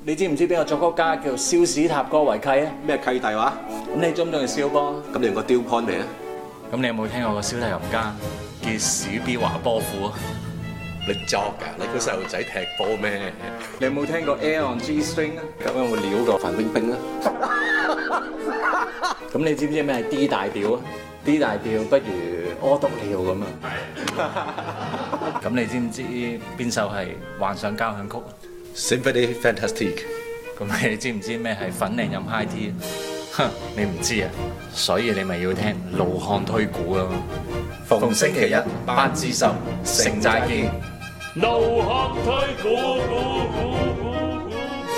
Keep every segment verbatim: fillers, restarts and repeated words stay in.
你知唔知邊個作曲家叫蕭史塔哥維契啊？ 咩契弟話？ 咁你中唔中意蕭波？ 咁你用個雕 point 未啊？ 咁你有冇聽過個小提琴家叫史比華波夫啊？ 你作㗎？你個細路仔踢波咩？ 你有冇聽過 Air on G String 啊？咁有冇料過范冰冰啊？ 咁你知唔知咩係 D 大調啊 ？D 大調不如屙督尿咁啊！咁你知唔知邊首係幻想交響曲 Symphony Fantastique。 咁你知唔知咩係粉嶺飲 high tea？ 哼，你唔知啊，所以你咪要聽老漢推估啊！逢星期一八至十，城寨見。 老漢推估估估估估。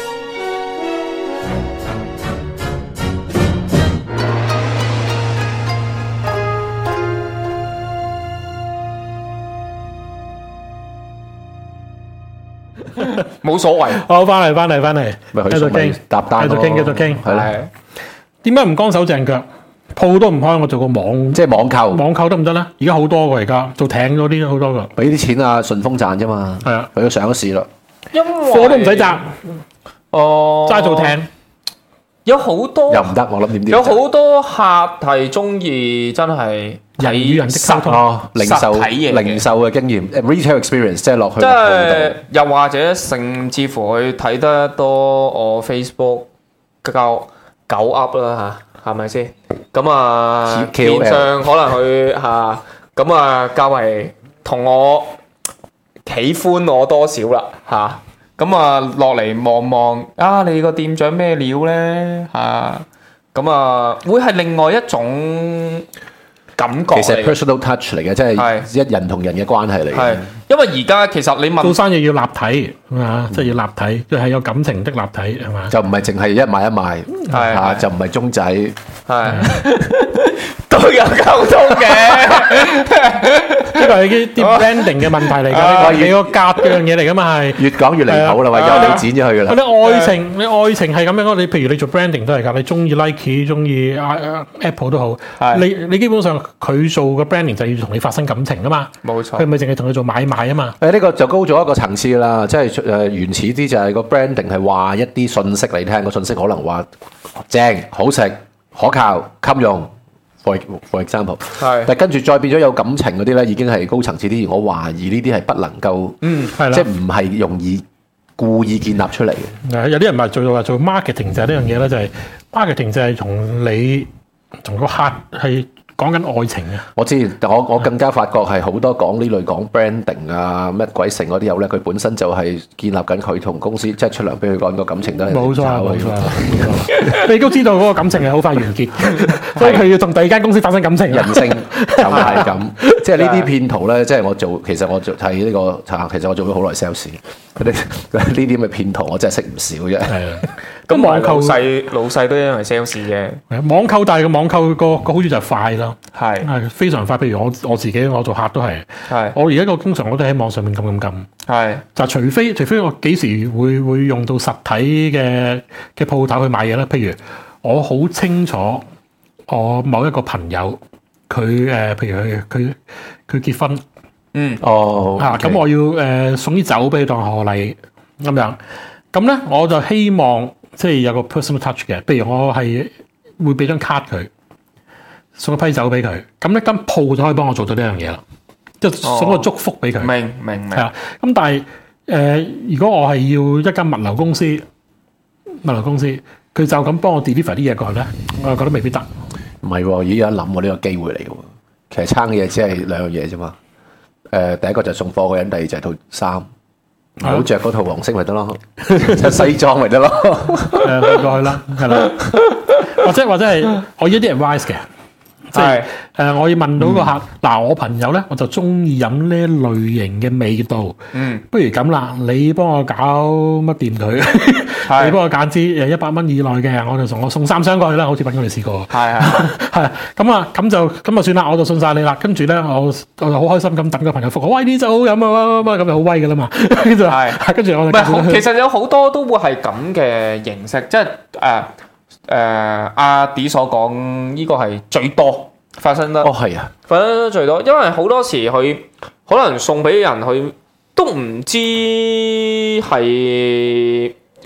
冇所謂， 好翻嚟翻嚟翻嚟，繼續傾， 搭單繼續傾，繼續傾， 係啦。 點解唔乾手淨腳？鋪都唔開，我做個網， 即係網購， 網購得唔得咧？而家好多㗎，而家做艇嗰啲好多㗎。 俾啲錢啊，順豐賺啫嘛。 係啊， 佢都上咗市啦。 因為貨都唔使揸， 哦， 齋做艇。 有好多又唔得，我諗點點有好多客係中意真係人與人的溝通哦，零售實體嘢嘅零售嘅經驗誒 retail experience 即係落去即鋪係度。 又或者甚至乎佢睇得多我 Facebook 夠狗 up 啦嚇，係咪先？咁啊， K O L 變相可能佢嚇咁啊，較為同我喜歡我多少啦嚇。咁啊，落嚟望望啊，你個店長咩料咧嚇？咁啊，會係另外一種感覺其實係嚟嘅。 personal touch 嚟嘅，即係一人同人嘅關係嚟係嘅。， 因為而家其實你問做生意要立體，係嘛？即係要立體，即係有感情的立體，係嘛？ 就唔係淨係一買一賣， 係嚇係就唔係中仔。 係都有溝通嘅， 呢個係啲啲 branding 嘅問題嚟㗎，呢個係你個夾嗰樣嘢嚟㗎嘛係。 越講越離譜啦，喂， 係啊又要剪咗佢㗎啦。 嗰啲愛情，你愛情係咁樣咯。你譬如你做 branding 都係㗎，你中意 Nike，中意 Apple 都好。 係你你基本上佢做嘅 branding 就要同你發生感情㗎嘛。 冇錯佢咪淨係同佢做買賣啊嘛。 誒呢個就高咗一個層次啦，即係誒原始啲就係個 branding 係話一啲信息你聽，個信息可能話正、好食、可靠、襟用。For for example， 係但係跟住再變咗有感情嗰啲咧，已經係高層次啲。而我懷疑呢啲係不能夠， 嗯，係啦。 即係唔係容易故意建立出嚟嘅。 誒有啲人咪做到話做 marketing 就係呢樣嘢啦，就係 marketing 就係同你同個客係講緊愛情嘅。 我知，但我我更加發覺係好多講呢類講 branding 啊乜鬼成嗰啲友咧，佢本身就係建立緊佢同公司即係出糧俾佢講個感情都係冇錯炒嘅冇錯冇錯，你都知道嗰個感情係好快完結，所以佢要同第二間公司發生感情。 人性就係咁，即係呢啲騙徒咧，即係我做，其實我做睇呢個查，其實我做咗好耐 sales，嗰啲呢啲咁嘅騙徒，我真係識唔少啫。 係啊， 咁咁網購老細老細都因為 sales 嘅， 網購，但係個網購個個好處就係快咯， 係係非常快。譬如我我自己，我做客都係， 係我而家個通常我都喺網上面撳撳撳。 係就除非除非我幾時會會用到實體嘅嘅鋪頭去買嘢咧？譬如我好清楚我某一個朋友佢誒、呃，譬如佢佢佢結婚嗯哦， 啊，咁我要誒、呃、送啲酒俾佢當賀禮咁樣，咁咧我就希望即係有個 personal touch 嘅，譬如我係會俾張卡佢，送一批酒俾佢，咁咧間鋪就可以幫我做到呢樣嘢啦，即係送個祝福俾佢。 明明明係啊，咁但係誒、呃，如果我係要一間物流公司，物流公司佢就咁幫我 deliver 啲嘢過去咧，我就覺得未必得。 唔係喎，而家諗我呢個機會嚟嘅喎。其實撐嘅嘢只係兩樣嘢啫嘛。誒，第一個就係送貨嗰人，第二就係套衫，唔好着嗰套黃色咪得咯，着西裝咪得咯。 誒去過去啦，係啦，或者或者係我要啲 advice 嘅。即係誒、呃，我要問到個客，嗱、嗯，我朋友咧，我就中意飲呢類型嘅味道。 嗯， 不如咁啦，你幫我搞乜掂佢？你幫我揀支誒一百蚊以內嘅，我就送我送三箱過去啦。好似品我哋試過。 係係係咁啊，咁就咁就算啦，我就信晒你啦。跟住咧，我我就好開心咁等個朋友覆我，喂，呢就好飲啊，咁就好威噶啦嘛。跟住係， 跟住我唔係好，其實有好多都會係咁嘅形式，即係誒誒阿 D 所講呢個係最多發生得。 哦，係啊， 發生得最多，因為好多時佢可能送俾人，佢都唔知係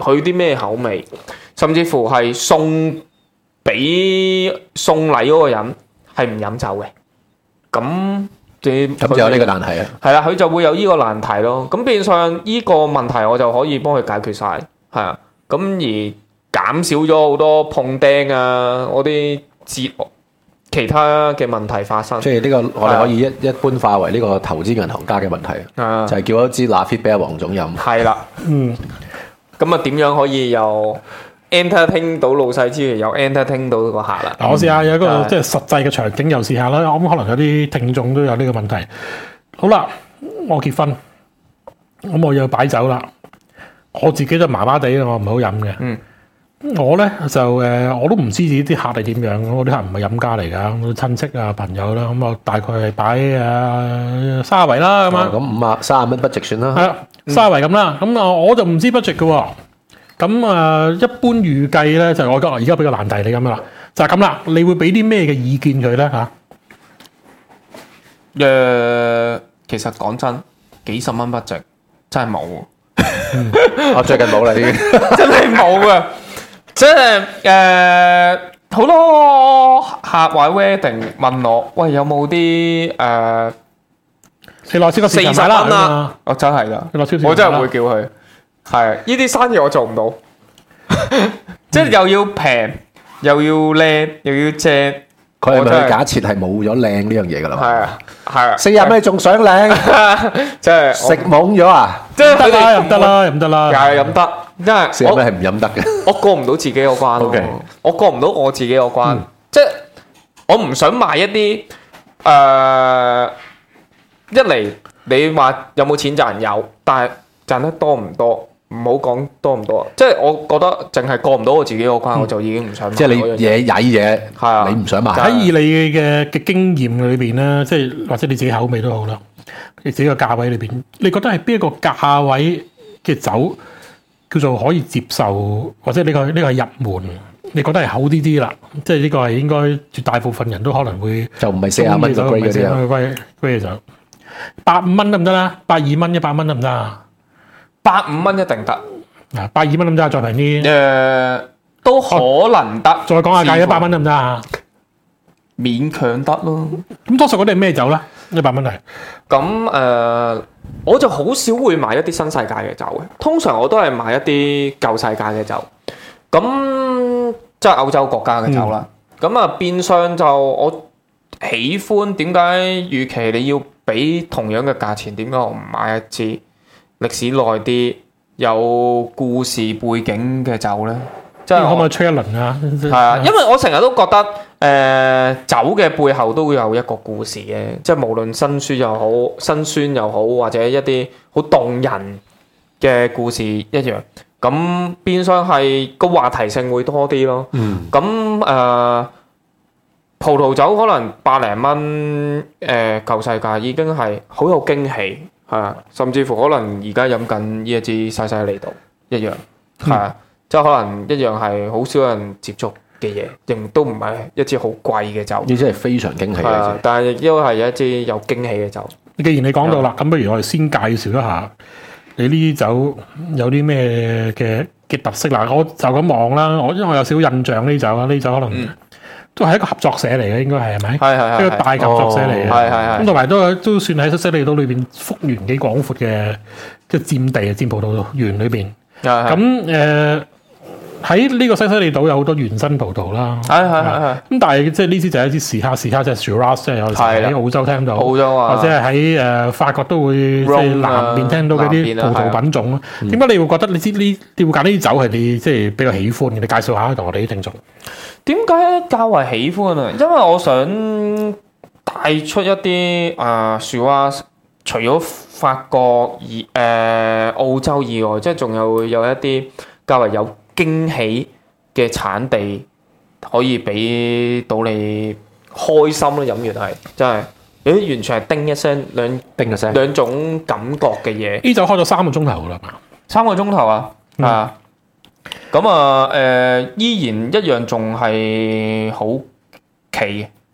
佢啲咩口味，甚至乎係送俾送禮嗰個人係唔飲酒嘅，咁你咁就有呢個難題啊。 係啦，佢就會有呢個難題咯。咁變相呢個問題我就可以幫佢解決晒，係啊。咁而減少咗好多碰釘啊，嗰啲節其他嘅問題發生。 即係呢個我哋可以一一般化為呢個投資銀行家嘅問題， 啊就係叫一支拿鐵俾阿黃總飲。 係啦， 嗯， 咁啊點樣可以又 entertain 到老細之餘，又 entertain 到個客啦？ 嗱，我試下有一個嗯即係實際嘅場景，又試下啦。我諗可能有啲聽眾都有呢個問題。好啦，我結婚，咁我要擺酒啦。我自己就麻麻地，我唔好飲嘅。 嗯。 我咧就誒，我都唔知自己啲客係點樣。我啲客唔係飲家嚟㗎，我親戚啊朋友啦，咁我大概係擺誒三十圍啦咁樣。 咁五啊三十蚊不值算啦。 係啦，三十圍咁啦。咁啊，我就唔知 budget 嘅喎。咁啊，一般預計咧就我而家俾個難題你咁啦，就係咁啦。你會俾啲咩嘅意見佢咧嚇？ 誒，其實講真，幾十蚊不值，真係冇， 我最近冇啦已經。 真係冇啊！即係誒，好多客或 wedding 問我，喂，有冇啲誒你落超級四十市場買啦蚊啊？我真係噶， 你落超市場我真係買啦會叫佢。係呢啲生意我做唔到，即係又要平，又要靚，又要正。 佢係我真係咪假設係冇咗靚呢樣嘢㗎啦？ 係啊，係啊， 四十蚊你仲想靚？ 即係食懵咗啊！ 即係佢得啦， 哋又唔得啦，又唔得啦。 又係飲得，因為我四十蚊係唔飲得嘅。 我過唔到自己個關咯 OK 我過唔到我自己個關， 嗯即係我唔想賣一啲誒，一嚟你話有冇錢賺有，但係賺得多唔多？唔好講多唔多，即係我覺得淨係過唔到我自己個關，我就已經唔想賣即係你嗰樣嘢嘢曳嘢， 係啊你唔想買。 喺以你嘅嘅經驗裏邊咧，即係或者你自己口味都好啦，你自己個價位裏邊，你覺得係邊一個價位嘅酒叫做可以接受，或者呢個呢個係入門？你覺得係厚啲啲啦，即係呢個係應該絕大部分人都可能會就唔係四十蚊就貴嗰啲啊。 貴貴嘅酒，百五蚊得唔得啦？百二蚊、一百蚊得唔得啊？ 百五蚊一定得， 嗱，百二蚊得唔得啊？再平啲， 誒都可能得， 再講下價一百蚊得唔得啊？ 勉強得咯。 咁多數嗰啲係咩酒咧？一百蚊係咁誒、呃我就好少會買一啲新世界嘅酒嘅，通常我都係買一啲舊世界嘅酒。咁即係歐洲國家嘅酒啦。咁啊、變相就我喜歡點解？預期你要俾同樣嘅價錢，點解我唔買一支歷史耐啲、有故事背景嘅酒咧？即係可唔可我以吹一輪啊？ 係啊，因為我成日都覺得誒、呃酒嘅背後都會有一個故事嘅，即係無論辛酸又好、辛酸又好，或者一啲好動人嘅故事一樣。咁變相係個話題性會多啲咯。 嗯， 咁誒、呃葡萄酒可能百零蚊誒舊世界已經係好有驚喜，係啊，甚至乎可能而家飲緊呢一支西西里島一樣，係啊。即係可能一樣係好少人接觸嘅嘢，亦都唔係一支好貴嘅酒， 呢支係非常驚喜係啊嘅。 但係亦都係一支有驚喜嘅酒。 既然你講到啦，咁不如我哋先介紹一下你呢啲酒有啲咩嘅嘅特色啦。我就咁望啦，我因為我有少少印象呢啲酒啊，呢啲酒可能嗯都係一個合作社嚟嘅，應該係係咪？ 係係係一個大合作社嚟嘅。 係係係咁同埋都都算喺西西里島裏邊幅員幾廣闊嘅嘅佔地啊，佔葡萄園裏邊。 係咁誒喺呢個西西里島有好多原生葡萄啦。 係係係係咁但係即係呢支就係一支時刻時刻即係 Shiraz，即係有時係啦喺澳洲聽到， 澳洲啊或者係喺誒法國都會即係 Rhone 啊南邊聽到嗰啲葡南邊啊萄品種咯。點解你會覺得你知呢？你會揀呢啲酒係你即係比較喜歡嘅？你介紹下同我哋啲聽眾。 點解較為喜歡啊？因為我想帶出一啲啊 Shiraz，除咗法國以誒、呃澳洲以外，即係仲有有一啲較為有驚喜嘅產地，可以俾到你開心咯。飲完係真係，咦完全係叮一聲兩叮一聲。 兩種感覺嘅嘢。 呢酒開咗三個鐘頭啦嘛， 三個鐘頭啊， 嗯啊，咁啊，誒、依然一樣仲係好奇嘅，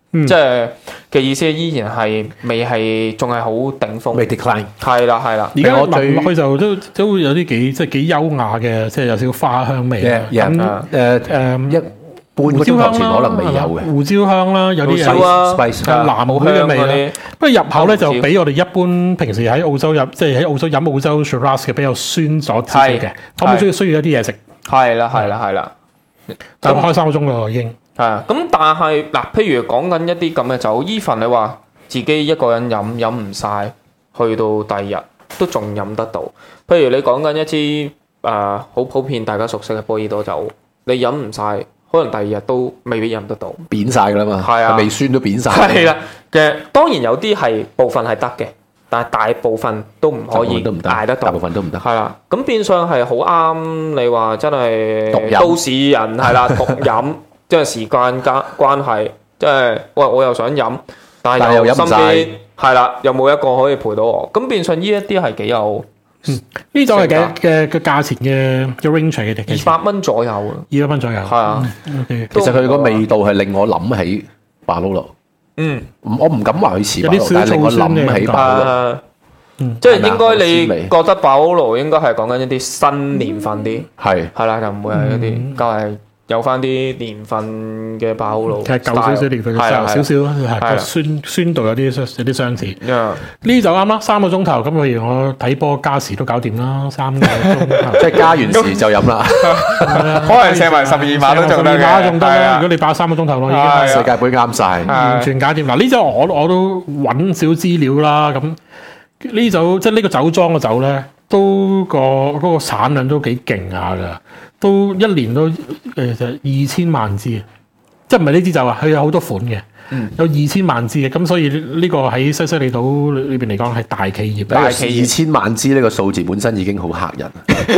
即係嘅意思依然係未係仲係好頂峰。 未 decline。 係啦係啦， 而家我最聞落去就都都會有啲幾即係幾優雅嘅，即係有少少花香味啦。 嘅咁誒誒一半個鐘頭前可能未有嘅。 胡椒香啦，有啲胡椒有啊 spice 係藍莓嘅味啦。不過入口咧就比我哋一般平時喺澳洲飲，即係喺澳洲飲澳洲 Shiraz 嘅比較酸咗啲嘅。可唔可以需要需要一啲嘢食？ 係啦係啦係啦， 但係開三個鐘咯已經。 係啊，咁但係嗱，譬如講緊一啲咁嘅酒，even你話自己一個人飲飲唔晒，去到第二日都仲飲得到。譬如你講緊一支誒好普遍大家熟悉嘅波爾多酒，你飲唔晒，可能第二日都未必飲得到， 扁晒㗎啦嘛， 係啊味酸都扁晒。 係啦嘅，當然有啲係部分係得嘅，但係大部分都唔可以都唔得， 捱得到大部。分都唔得。 係啦，咁變相係好啱你話真係獨飲都市人係啦，獨飲即係時間加關係，即係喂我又想飲，但但係係又身又飲唔晒邊係啦，又冇一個可以陪到我，咁變相呢一啲係幾有呢種係嘅嘅嘅價錢嘅嘅 range 嘅嘅， 二百蚊左右啊， 二百蚊左右。 係啊， OK， 其實佢個味道係令我諗起巴魯羅。 嗯， 唔我唔敢話佢似巴魯羅， 有啲但係令我少醋酸嘅諗起巴魯羅。 誒， 嗯即係應該係咪啊你好鮮味覺得保羅應該係講緊一啲新年份啲， 係係啦，就唔會係一啲，梗係有翻啲年份嘅保羅， 其實舊少少年份嘅係啦少少啦，係係啦個酸酸度有啲有啲相似。 係啦呢就啱啦，三個鐘頭咁，譬如我睇波加時都搞掂啦，三個鐘頭。 即係加完時就飲啦。 可能射埋十二碼都仲得嘅十二碼仲得啦。 係啊如果你爆三個鐘頭咯，已經係啊係世界盃啱晒。 完全搞掂。嗱，呢酒我我都揾少資料啦。咁呢酒即係呢個酒莊嘅酒咧，都個嗰個產量都幾勁下㗎，都一年都誒就二千萬支，即係唔係呢支酒啊？佢有好多款嘅，有二千萬支嘅。咁所以呢個喺西西里島裏邊嚟講係大企業。 大企業二千萬支呢個數字本身已經好嚇人。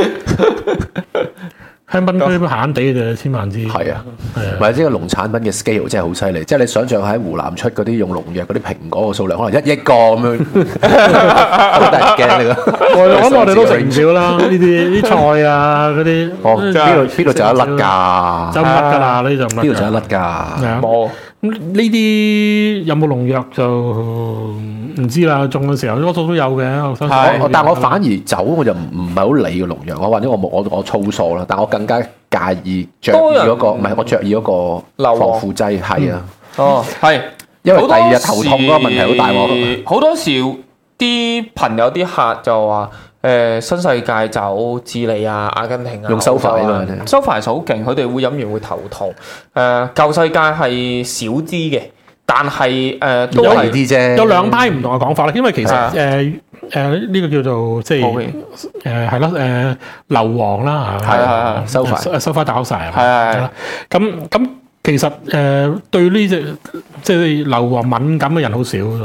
香檳區閒閒地嘅啫，千萬支。 係啊， 係啊。 或者個農產品嘅 scale 真係好犀利，即係你想象喺湖南出嗰啲用農藥嗰啲蘋果嘅數量，可能一億個咁樣，好得人驚呢個。 我諗我哋都食唔少啦，呢啲啲菜啊嗰啲。 哦，邊度邊度就有一粒㗎？ 就唔得㗎啦，呢就唔得㗎。 邊度就有一粒㗎？ 係啊冇。 咁呢啲有冇農藥就唔知啦。種嘅時候多數都有嘅，我相信。 係我但我反而酒我就唔唔係好理個農藥，我或者我冇我我粗疏啦，但我更加介意着意嗰個，唔係我着意嗰個硫磺防腐劑係啊， 哦，係， 因為好第二日多頭痛嗰個問題好大喎。 好多時啲朋友啲客就話：誒、新世界酒、智利啊、阿根廷啊， 用收快啊嘛收快好勁，佢哋會飲完會頭痛。誒、舊世界係少啲嘅，但係誒、都有係啲啫， 有兩派唔同嘅講法啦，因為其實係啊誒誒呢個叫做即係普遍誒係咯誒硫磺啦嚇， 係係係收快收快打晒係係係啦。咁咁其實誒對呢隻即係硫磺敏感嘅人好少㗎。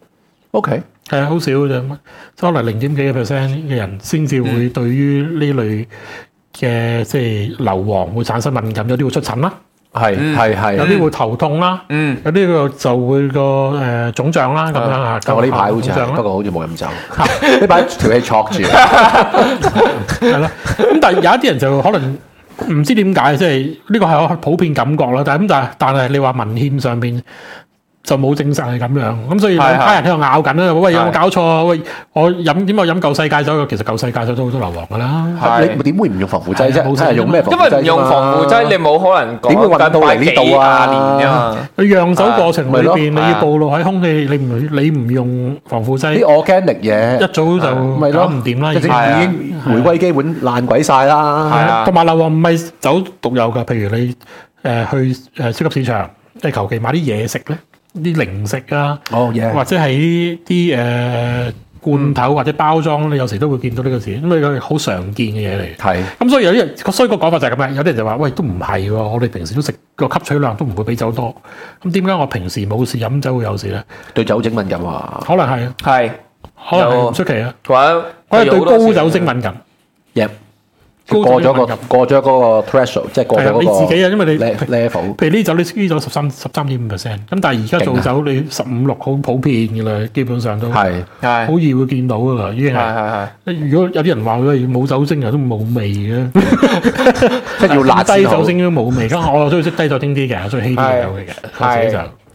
OK。 係啊，好少嘅啫，可能零點幾個 percent 嘅人先至會對於呢類嘅即係硫磺會產生敏感，有啲會出疹啦， 係係係， 有啲會頭痛啦， 嗯有啲個就會個誒腫脹啦咁樣嚇。 但我呢排好似係， 腫脹啦不過好似冇飲酒，呢排條氣挫住。 係啦。咁但係有一啲人就可能唔知點解，即係呢個係我普遍感覺啦。但係咁但係但係你話文獻上邊就冇證實係咁樣，咁所以兩批人喺度拗緊啦。喂，有冇搞錯啊？喂，我飲點解飲舊世界酒？其實舊世界酒都好多硫磺㗎啦。 係你點會唔用防腐劑啫？ 係啊冇睇下用咩防因腐劑啫嘛為唔用防腐劑，你冇可能講點會運到嚟呢度啊緊擺幾廿年㗎嘛。 佢釀酒過程裏咪咯邊，你要暴露喺空氣，你唔你唔用防腐劑， 啲 organic 嘢一早就咪咯搞唔掂啦。已即經係已經回歸基本爛鬼晒啦。 係啊同埋硫磺唔係酒獨有㗎，譬如你誒去誒超級市場，你求其買啲嘢食咧，啲零食啊， 哦嘢， 或者係啲誒罐頭或者包裝，你有時都會見到呢個字，因為佢好常見嘅嘢嚟。 係咁所以有啲人，所以個講法就係咁樣。有啲人就話：喂，都唔係喎，我哋平時都食個吸取量都唔會比酒多。咁點解我平時冇事飲酒會有事咧？ 對酒精敏感啊。 可能係啊， 係， 可能係唔出奇啊。 或者我係對高有好多時酒精敏感。 Yep， 高過咗個酒精敏感過咗嗰個 threshold，即係過係啊， 咗嗰個你自己啊，因為你 le- level。 譬如呢酒呢呢酒十三十三點五 percent，咁但係而家做酒你十五六好普遍嘅啦，基本上都係係好易會見到噶啦，已經係係。 係係。 如果有啲人話喂冇酒精啊，都冇味嘅， 即係要辣先好低酒精都冇味。咁我中意識低酒精啲嘅，我中意稀啲嘅酒嘅，我自己就。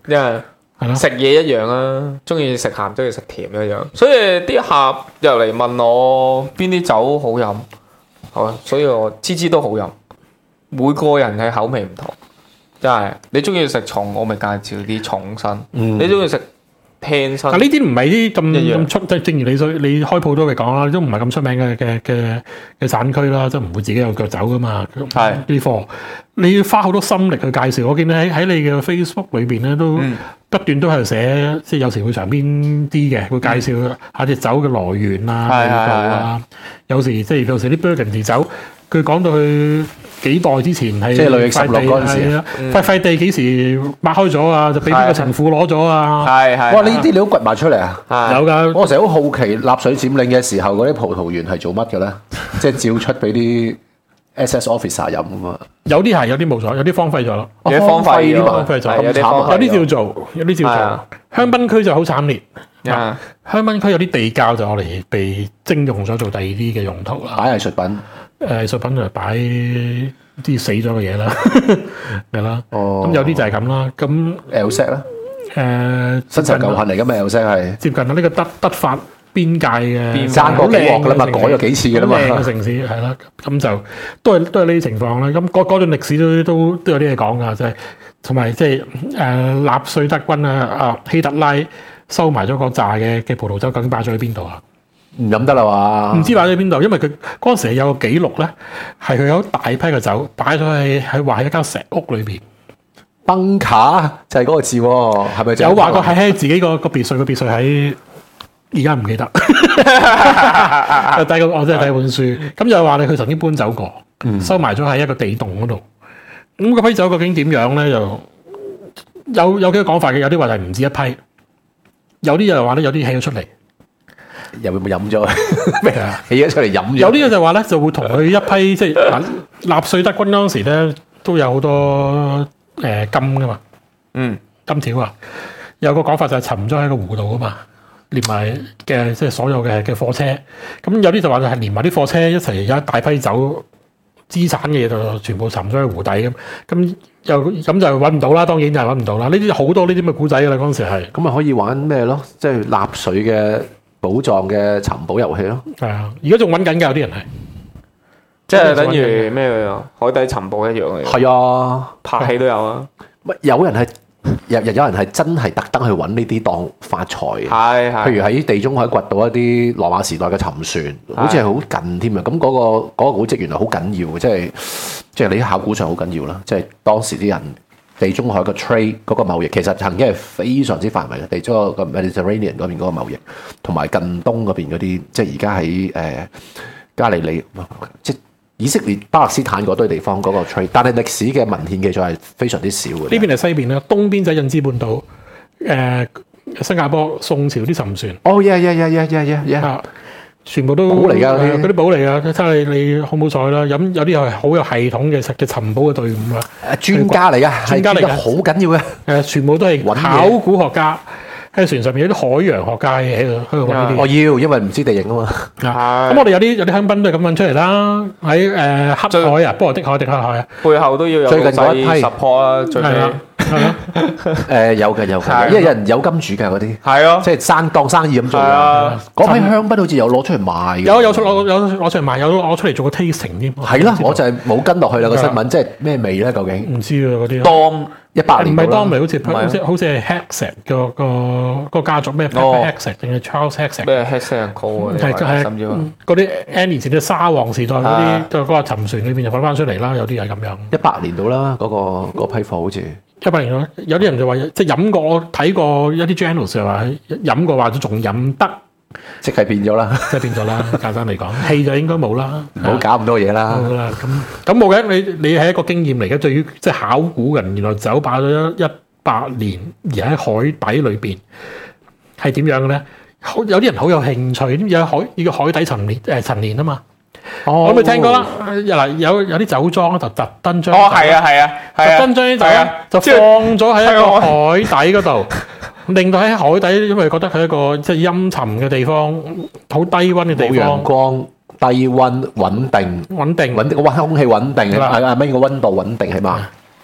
因為係咯食嘢一樣啊，中意食鹹，中意食甜一樣。所以啲客入嚟問我邊啲酒好飲，係啊，所以我支支都好飲。每個人嘅口味唔同，真係你中意食重，我咪介紹啲重身； 嗯你中意食輕身但。呢啲唔係啲咁一樣咁出，即係正如你所你開鋪都會講啦，都唔係咁出名嘅嘅嘅嘅產區啦，即係唔會自己有腳走噶嘛。 係啲貨，你要花好多心力去介紹。我見你喺喺你嘅 Facebook 裏邊咧，都嗯不斷都係寫，即係有時會長篇啲嘅，會介紹下隻酒嘅來源啊、味係係道啊。有時即係有時啲 Burgundy 酒，佢講到佢幾代之前係即係累積十六嗰陣時係啊，塊塊地幾時擘開咗啊？就俾邊個情婦攞咗啊？ 係係哇！呢啲你都掘埋出嚟啊！ 係有㗎。 我成日好好奇納粹佔領嘅時候，嗰啲葡萄園係做乜嘅咧？即係照出俾啲 S S officer 飲啊嘛。 有啲係，有啲冇咗，有啲荒廢咗咯。 有啲荒廢咗荒廢咗， 係有啲咁慘啊荒廢咗有啲照做，有啲照係啊做。香檳區就好慘烈。 啊香檳區有啲地窖就攞嚟被徵用咗做第二啲嘅用途啦。 擺藝術品。 誒藝術品就擺啲死咗嘅嘢啦，係啦。 哦咁有啲就係咁啦。咁 L S E 咧， 誒新仇舊恨嚟㗎嘛，L S E 係接近啊呢個德德法邊界嘅邊爭過幾鑊㗎啦嘛，改咗幾次㗎啦嘛。 好靚嘅城市係啦，咁就都係都係呢啲情況啦。咁嗰嗰段歷史都都都有啲嘢講㗎，即係同埋即係誒納粹德軍啊啊希特拉收埋咗個扎嘅嘅葡萄酒，究竟擺咗喺邊度啊？ 唔飲得啦嘛。 唔知擺咗喺邊度，因為佢嗰陣時有個記錄咧，係佢有大批嘅酒擺咗喺喺話喺一間石屋裏邊， 崩卡就係嗰個字喎，係咪就係？ 有話過係喺自己個個別墅，個別墅喺而家唔記得。第個我真係睇本書，咁就話你佢曾經搬走過，收埋咗喺一個地洞嗰度。咁嗰批酒究竟點樣咧？就有有幾個講法嘅，有啲話係唔止一批，有啲又話咧有啲起咗出嚟。 又會唔會飲咗？ 咩啊？ 起咗出嚟飲咗。 有啲嘅就話咧，就會同佢一批即係嗱納粹德軍嗰陣時咧，都有好多誒、呃、金噶嘛， 嗯金條啊。有個講法就係沉咗喺個湖度啊嘛，連埋嘅即係所有嘅嘅貨車。咁有啲就話就係連埋啲貨車一齊有一大批酒資產嘅嘢就全部沉咗喺湖底咁。咁又咁就揾唔到啦，當然就係揾唔到啦。呢啲好多呢啲咁嘅古仔㗎啦，嗰陣時係咁咪可以玩咩咯？即係納粹嘅寶藏嘅尋寶遊戲咯。 係啊，而家仲揾緊㗎，有啲人係。 即係等於咩啊？海底尋寶一樣嘅， 係啊， 拍戲都有啊。 乜有人係有有有人係真係特登去揾呢啲當發財嘅。 係係。 譬如喺地中海掘到一啲羅馬時代嘅沉船，好似係好近添啊！咁嗰、個嗰、個古蹟原來好緊要嘅，即係即係你喺考古上好緊要啦。即係當時啲人地中海嘅 trade 嗰個貿易，其實曾經係非常之繁榮嘅。地中海個 Mediterranean 嗰邊嗰個貿易，同埋近東嗰邊嗰啲，即係而家喺誒加利利，即係以色列、巴勒斯坦嗰堆地方嗰個 trade，但係歷史嘅文獻記載係非常之少嘅。 呢邊係西邊啦，東邊就係印支半島，誒、新加坡宋朝啲沉船。 哦，yeah yeah yeah yeah yeah yeah yeah， 啊，全部都寶嚟㗎嗰啲嗰啲寶嚟㗎，睇下你你好唔好彩啦。咁有啲係好有系統嘅嘅尋寶嘅隊伍啊， 誒專家嚟㗎， 專家嚟㗎係好緊要嘅。 誒全部都係揾嘢考古學家喺船上面，有啲海洋學家喺度喺度揾呢啲我嘢。 要，因為唔知地形啊嘛。 啊咁我哋有啲有啲香檳都係咁揾出嚟啦，喺誒黑海啊，波羅的海、迪克海啊， 背後都要有最近嗰一批 support 啦，最尾係啦，係啦， 誒有嘅有嘅， 係因為有人有金主嘅嗰啲， 係咯， 即係生當生意咁做係啊嘅。嗰批香檳好似有攞出嚟賣嘅。 有有出攞有攞出嚟賣，有攞出嚟做個 tasting 添。 係啦，我就係冇跟落去啦個新聞，即係咩味咧？究竟唔知啊嗰啲。 當一百唔係年到啦當咪好似唔係啊好似好似係 Hexet 個個個家族咩哦 Hexet 定係 Charles Hexet？ 咩 Hexet Call 啊？ 係係甚至乎嗰啲 N 年前嘅沙皇時代嗰啲啊， 就嗰個沉船裏邊就揾翻出嚟啦，有啲係咁樣。 一百年到啦，嗰個嗰批貨好似一百年咯，有啲人就話即係飲過，我睇過一啲 journal 就話飲過或者仲飲得， 即係變咗啦， 即係變咗啦。簡單嚟講，氣就應該冇啦， 唔好搞咁多嘢啦。 冇啦。咁咁冇嘅，你你係一個經驗嚟嘅。對於即係考古人，原來酒擺咗一一百年而喺海底裏邊係點樣嘅咧？好有啲人好有興趣，有海呢個海底陳年誒陳年啊嘛。我咪聽過啦，嗱有有啲酒莊就特登將哦係啊係啊係特啊， 登將啲酒係啊咧就放咗喺一個海底嗰度，令到喺海底，因為覺得佢一個即係陰沉嘅地方，好低温嘅地冇陽方， 光、低温、穩定、 穩定。 穩定個温空氣穩定， 係啦係啊，咩個温度穩定係嘛？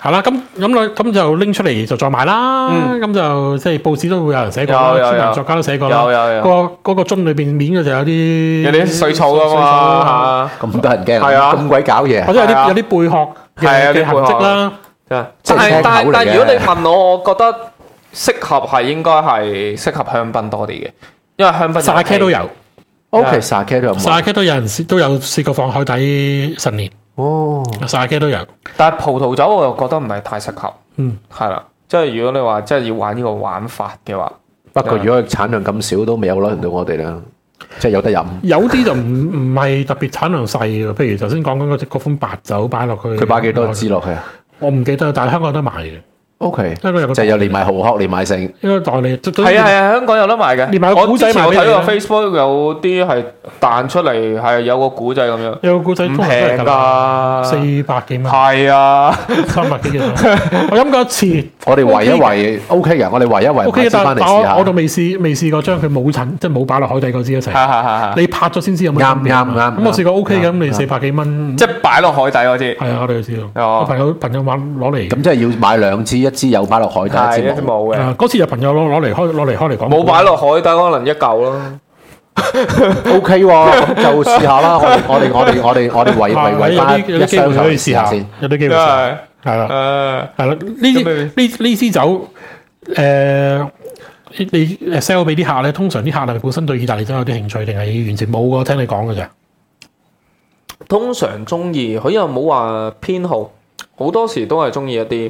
係啦，咁咁咁就拎出嚟就再賣啦。咁、 嗯、 就即係報紙都會有人寫過啦， 有有有專欄作家都寫過啦。 有有有。 個嗰個樽裏邊面嘅就有啲有啲水草㗎嘛嚇， 咁多人驚係啊咁鬼搞嘢。 或者有啲係啊有啲貝殼係啊嘅嘅痕跡啦。 但即係係但係青口嚟嘅但係如果你問我，我覺得適合係應該係適合香檳多啲嘅，因為香檳沙茄都有， O.K. 沙茄都有冇？ 沙茄都有人試都有試過放海底十年， 哦， 沙茄都有。 但係葡萄酒我又覺得唔係太適合， 嗯， 係啦，即係如果你話即係要玩呢個玩法嘅話， 不過如果佢產量咁少，都未有攞輪到我哋啦，即係有得飲。 有啲就唔唔係特別產量細嘅，譬如頭先講緊嗰隻嗰款白酒擺落去， 佢擺幾多支落去啊我唔記得，但係香港有得賣嘅， ？O.K. 香港有個就係有連埋蠔殼，連埋成。 應該代理， 係啊係啊，香港有得賣嘅。 連埋個我古仔之前我賣俾你啊睇過 Facebook 有啲係彈出嚟，係有個古仔咁樣， 有個故仔唔通常都係平咁㗎， 四百幾蚊， 係啊， 三百幾幾多？我飲過一次我哋圍一圍 O.K. 嘅，我哋圍一圍 ，O K 買支但但翻嚟試下。 我我就未試未試過將佢冇塵，即係冇擺落海底嗰支一齊。 係係係係， 你拍咗先知有冇分別啊嘛啱啱啱咁我試過 O K 嘅，咁你啱四百幾蚊， 即係擺落海底嗰支， 係啊，我哋試過。 哦我朋友朋友玩攞嚟， 咁即係要買兩支，一支有擺落海底， 係一一支冇。 支冇嘅， 啊嗰次有朋友攞攞嚟開攞嚟開嚟講， 冇擺落海底可能一嚿咯。 O.K. 喎，咁就試下啦。我哋我哋我哋我哋我哋圍圍啊有圍翻啲有啲機會可以試下先。， 有啲機會試下，係啦。 誒， 係啦，呢啲呢呢支酒，誒、你誒 sell 俾啲客咧，通常啲客係咪本身對意大利酒有啲興趣，定係完全冇嘅？聽你講嘅咋？ 通常中意佢又冇話偏好，好多時都係中意一啲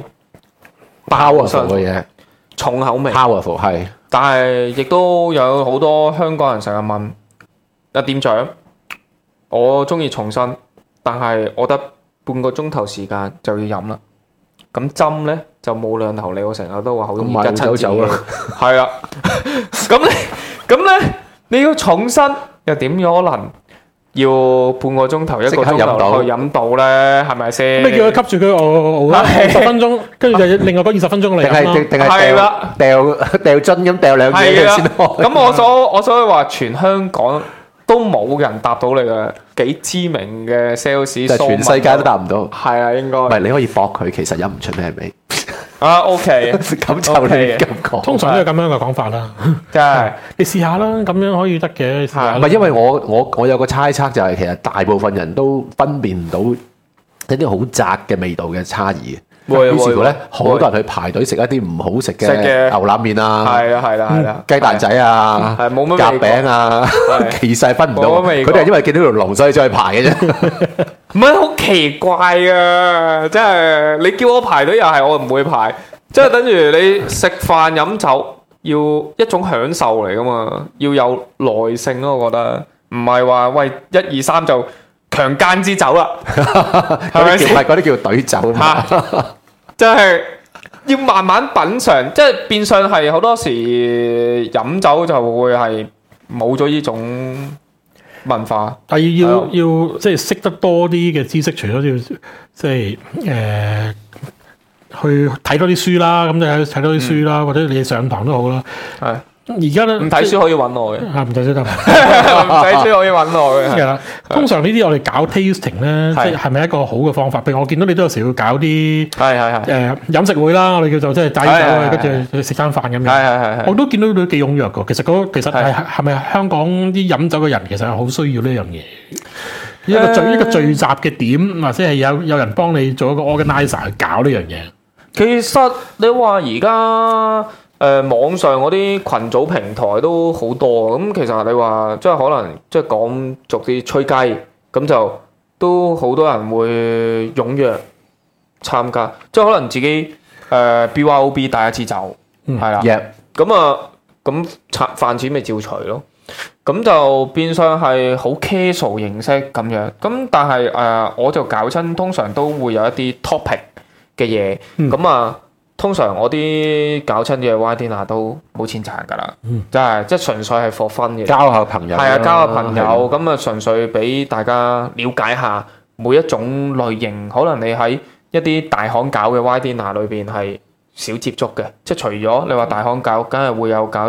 powerful 嘅嘢重口味， ，powerful 係但係亦都有好多香港人成日問啊店長，我中意重新，但係我得半個鐘頭時間就要飲啦。咁斟咧就冇兩頭利，我成日都話好容易咁買一親酒酒啦自己。係啦，咁咧咁咧你要重新又點可能要半個鐘頭一個即刻鐘飲到頭去飲到咧？係咪先？ 咩叫佢吸住佢熬熬啦係十分鐘，跟住就另外嗰二十分鐘嚟定係飲咯。 定定係係啦掉掉掉樽咁掉兩嘢係啊先開。 咁我所我所以話全香港都冇人答到你嘅幾知名嘅 sales， 就係全世界都答唔到。 係啊，應該唔係你可以搏佢，其實飲唔出咩味。 啊 OK， 咁就 OK 你咁講。 通常都係咁樣嘅講法啦。 真係你試下啦，咁樣可以得嘅。你試下啦唔係因為我我我有個猜測就係其實大部分人都分辨唔到一啲好窄嘅味道嘅差異嘅。 會於是乎咧， 會好多人去排隊食一啲唔好食食嘅嘅牛腩面啊、 係啊係啦係啦， 雞蛋仔啊、 係冇乜味夾餅啊， 係其實係分唔到。 冇乜味佢哋係因為見到條龍所以走去排嘅啫。 唔係好奇怪啊！即係你叫我排隊又係我唔會排，即係等於你食飯飲酒要一種享受嚟噶嘛，要有耐性咯，我覺得唔係話喂一二三就強姦之酒啦，係咪嗰啲叫先？ 係嗰啲叫隊酒啊嘛。 嚇，即係要慢慢品嚐，即係變相係好多時飲酒就會係冇咗呢種文化。 但係要係啊要即係識得多啲嘅知識，除咗要即係誒去睇多啲書啦，咁你睇多啲書啦，或者你上堂都好啦。 係而家咧唔睇書可以揾我嘅， 啊，唔睇書得。 唔睇書可以揾我嘅。 係啦，通常呢啲我哋搞 tasting 咧， 係即係係咪一個好嘅方法？譬如我見到你都有時會搞啲係係係誒飲食會啦，我哋叫做即係帶酒係係啊， 係跟住去食餐飯咁係樣。 係係我都見到你幾踴躍㗎。其實嗰其實係係係咪香港啲飲酒嘅人其實係好需要呢樣嘢？一個聚誒一個聚集嘅點，或者係有有人幫你做一個 organizer 去搞呢樣嘢。 其實你話而家誒網上嗰啲群組平台都好多，咁其實你話即係可能即係講逐啲吹雞，咁就都好多人會踴躍參加，即係可能自己誒 B Y O B 帶一支酒， 嗯係啦， Yep 咁啊咁飯飯錢咪照除咯。咁就變相係好 casual 形式咁樣，咁但係誒、呃、我就搞親，通常都會有一啲 topic 嘅嘢，咁、 嗯啊通常我啲搞親嘅 wine dinner 都冇錢賺㗎啦， 嗯真係即係純粹係 for fun 嘅， 交下朋友啦。 係啊交下朋友， 係咁啊純粹俾大家了解下每一種類型，可能你喺一啲大行搞嘅 wine dinner 裏邊係少接觸嘅，即係除咗你話大行搞，梗係會有搞啲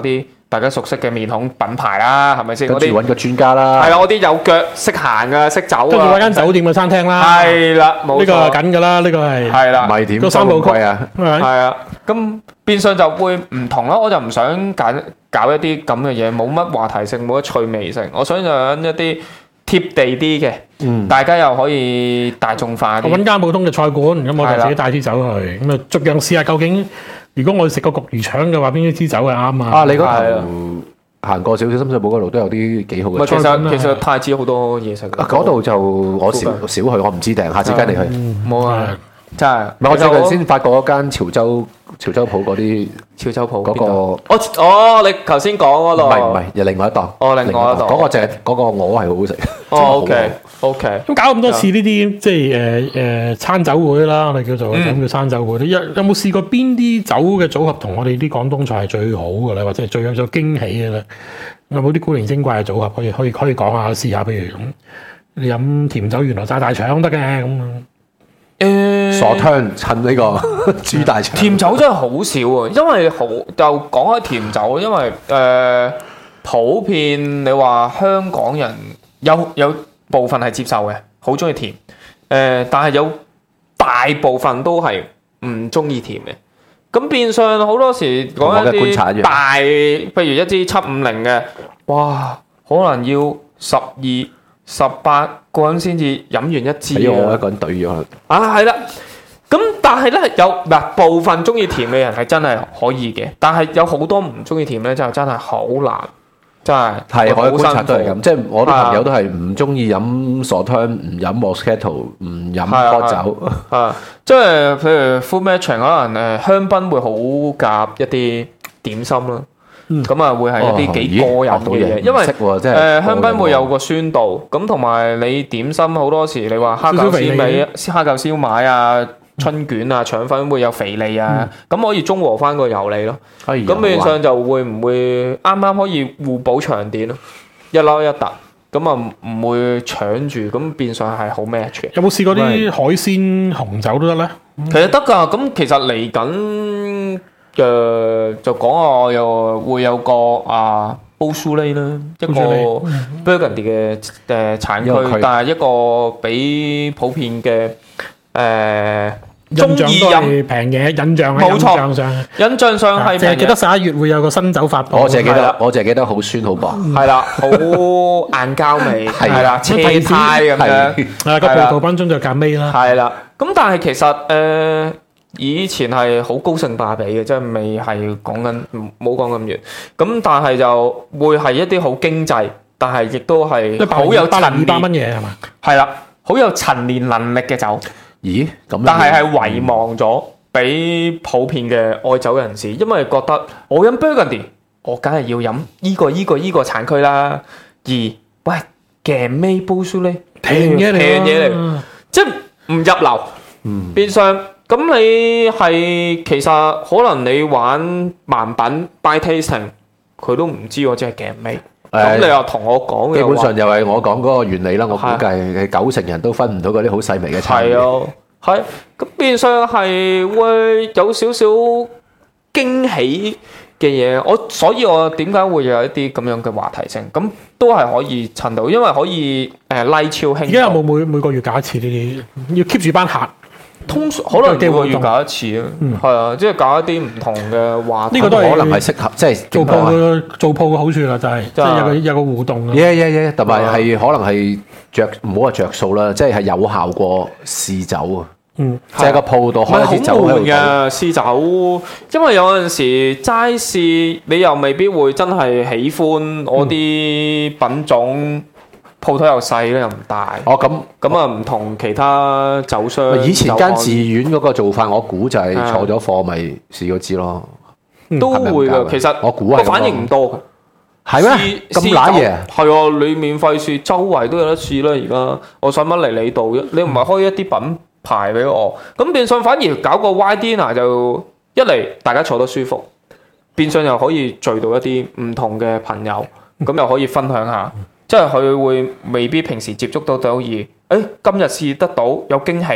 大家熟悉嘅面孔品牌啦，係咪先？嗰啲跟住揾個專家啦。 係啦，我啲有腳識行啊，識走跟住啊， 揾間酒店嘅餐廳啦。 係啦，冇呢個係錯， 緊㗎啦，呢個係係啦唔。係點個三部曲貴啊？ 係咪係啊，咁變相就會唔同啦。我就唔想搞搞一啲咁嘅嘢，冇乜話題性，冇乜趣味性。我想揾一啲貼地啲嘅， 嗯， 大家又可以大眾化啲。 我揾間普通嘅菜館，咁我係啦就自己帶支酒去，咁啊逐樣試下究竟，如果我食個焗魚腸嘅話，邊一支酒係啱啊？ 啊，你嗰係啊頭行過少少深水埗嗰度都有啲幾好嘅唔係，其菜。 菜館啊實其實太子好多嘢食㗎。 啊，嗰度就我少少去，我唔知訂，下次跟你去。唔冇啊，真係。 係我最近其實先發覺嗰間潮州潮州鋪嗰啲潮州鋪嗰個， 邊度唔哦哦，你頭先講嗰度。 係唔係，又另外一檔。 哦另外一檔嗰個就係嗰個鵝係好好食。 哦，OK OK。 咁搞咁多次呢啲即係誒誒餐酒會啦，我哋叫做嗯咁叫餐酒會。你有有冇試過邊啲酒嘅組合同我哋啲廣東菜係最好嘅咧，或者係最有咗驚喜嘅咧？有冇啲古靈精怪嘅組合可以可以可以講下試下？譬如咁，你飲甜酒原來炸大腸得嘅咁樣。 誒傻湯襯呢個豬大腸。 甜酒真係好少啊，因為好就講開甜酒，因為誒、呃、普遍你話香港人有有部分係接受嘅，好中意甜，誒、呃、但係有大部分都係唔中意甜嘅。咁變相好多時講同我嘅觀一察一樣啲大，譬如一支七五零嘅，哇，可能要十二、十八個人先至飲完一支啊俾我一！個人懟咗佢。 啊，係啦。咁但係咧有嗱部分中意甜嘅人係真係可以嘅，但係有好多唔中意甜咧就真係好難，真係係，我嘅觀察都係好辛苦咁，即係我啲朋友都係唔中意飲傻湯，唔飲 Moscato，唔飲係啊波酒。 啊，即係譬如 full matching 可能誒香檳會好夾一啲點心啦，咁啊會係一啲幾過癮嘅嘢，因為識喎，即係誒香檳會有個酸度，咁同埋你點心好多時你話蝦餃少少肥膩燒味、蝦餃燒賣啊、春卷啊、腸粉會有肥膩啊，咁可以中和翻個油膩咯。 哎呀咁變相就會唔會啱啱可以互補長短咯，一撈一突，咁啊唔唔會搶住，咁變相係好 match 嘅。 有冇試過啲海鮮紅酒都得咧？ 其實得㗎，咁其實嚟緊誒就講我又會有個啊 Beaujolais 啦，一個 Beaujolais Burgundy 嘅誒產區因為佢， 但係一個比普遍嘅誒中印象意飲都係平嘅，印象喺印冇錯象上。 印象上係淨係記得平嘅， 十一月會有個新酒發布。 我淨係記係啦得，我淨係記得好酸好薄。 係啦，好硬膠味， 係係啦，車胎咁樣。 係係個係啦葡萄品種就夾尾啦。 係啦，咁但係其實誒、呃以前係好高性價比嘅，即係未係講緊冇講咁遠。咁但係就會係一啲好經濟，但係亦都係一百好有陳百零二百蚊年， 嘢係嘛？ 係啦，好有陳年能力嘅酒， 咦？咁樣但係係遺忘咗俾普遍嘅愛酒人士，因為覺得我飲 Burgundy，我梗係要飲依個依個依個產區啦。而喂鏡尾 Beaujolais 平嘢嚟喎， 平嘢嚟。即係唔入流，變相咁你係其實可能你玩盲品 by tasting，佢都唔知我只係鏡尾。咁你又同我講嘅話， 基本上又係我講嗰個原理啦。我估係計係九成人都分唔到嗰啲好細微嘅差異。 係啊，係咁變相係會有少少驚喜嘅嘢。我所以我點解會有一啲咁樣嘅話題性？咁都係可以襯到，因為可以誒拉超輕。 而家有冇每每個月搞一次呢啲？要 keep 住班客。 通常可能每個月搞一次啊，係啊，即係搞一啲唔同嘅話題。 呢個都係可能係適合，即係做鋪點講啊嘅做鋪嘅好處啦，就係即係有個有個互動啊。 耶耶耶，同埋係可能係着唔好話着數啦，即係係有效過試酒啊！ 嗯， 即係個鋪度唔係好開一支酒喺悶度倒。 嘅試酒，因為有陣時齋試你又未必會真係喜歡我啲品種，鋪頭又細咧又唔大， 哦咁， 咁啊唔同其他酒商。 以前間酒寺院嗰個做法，我估就係啊錯咗貨，咪試嗰支咯。 行都會㗎， 係咪咁㗎其實我估係咁咯個反應唔多㗎。 係咩？咁試揦嘢？ 係啊，你免費試，周圍都有得試啦。而家我使乜嚟你度啫？你唔係開一啲品牌俾我，咁變相反而搞個 wine dinner 就一嚟大家坐得舒服，變相又可以聚到一啲唔同嘅朋友，咁又可以分享下。即係佢會未必平時接觸到到而，誒今日試得到有驚喜喎，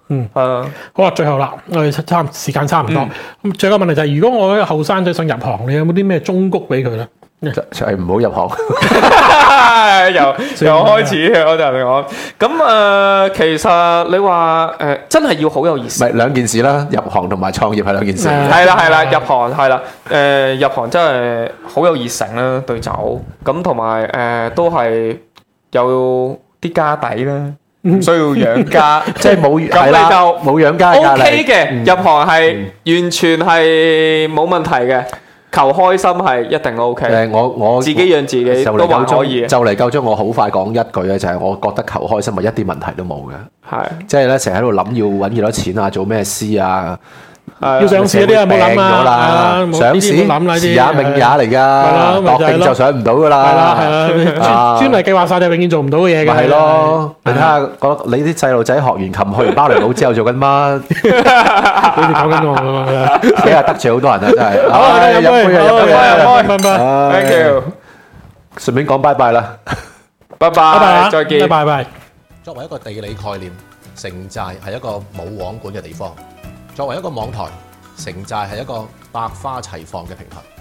嗯， 係啊， 好啊，最後啦，我哋差時間差唔多。咁最後一個問題就係，如果我一個後生仔想入行，你有冇啲咩忠告俾佢咧？ 就就係唔好入行。 由由開始嘅，我就同你講。咁誒、呃，其實你話誒、呃，真係要好有熱唔誠。 係兩件事啦，入行同埋創業係兩件事。 係係啦係啦，入行係啦，誒、入行真係好有熱誠啦，對酒咁同埋誒都係有啲家底啦，唔需要養家， 即係冇咁係啦你就冇養家嘅壓 O 力 K 嘅，入行係完全係冇問題嘅，求開心係一定 O K。 誒，我我自己養自己就都嚟夠鐘， 還可以嘅， 就嚟夠鐘，我好快講一句咧，就係我覺得求開心係一啲問題都冇嘅。 係即係咧，成日喺度諗要揾幾多錢啊，做咩師啊， 係要上市嗰啲啊，冇諗病咗啊， 啦， 冇上市呢啲冇諗啦，呢啲時也命也嚟㗎， 係咯咪就係咯落定就上唔到㗎啦。 係啦係啦，專專嚟計劃晒，你永遠做唔到嘅嘢嘅。 咪係咯，你睇下嗰你啲細路仔學完琴去完芭蕾舞之後做緊乜？ 好似講緊我咁啊！ 幾日得罪好多人啊，真係。 好， 唉飲杯， 飲杯啊，飲杯啊！ 飲杯，飲杯。 唉 ，thank you， 順便講拜拜啦。 拜拜拜啊拜，再見。 拜拜。 作為一個地理概念，城寨係一個冇網管嘅地方；作為一個網台，城寨係一個百花齊放嘅平台。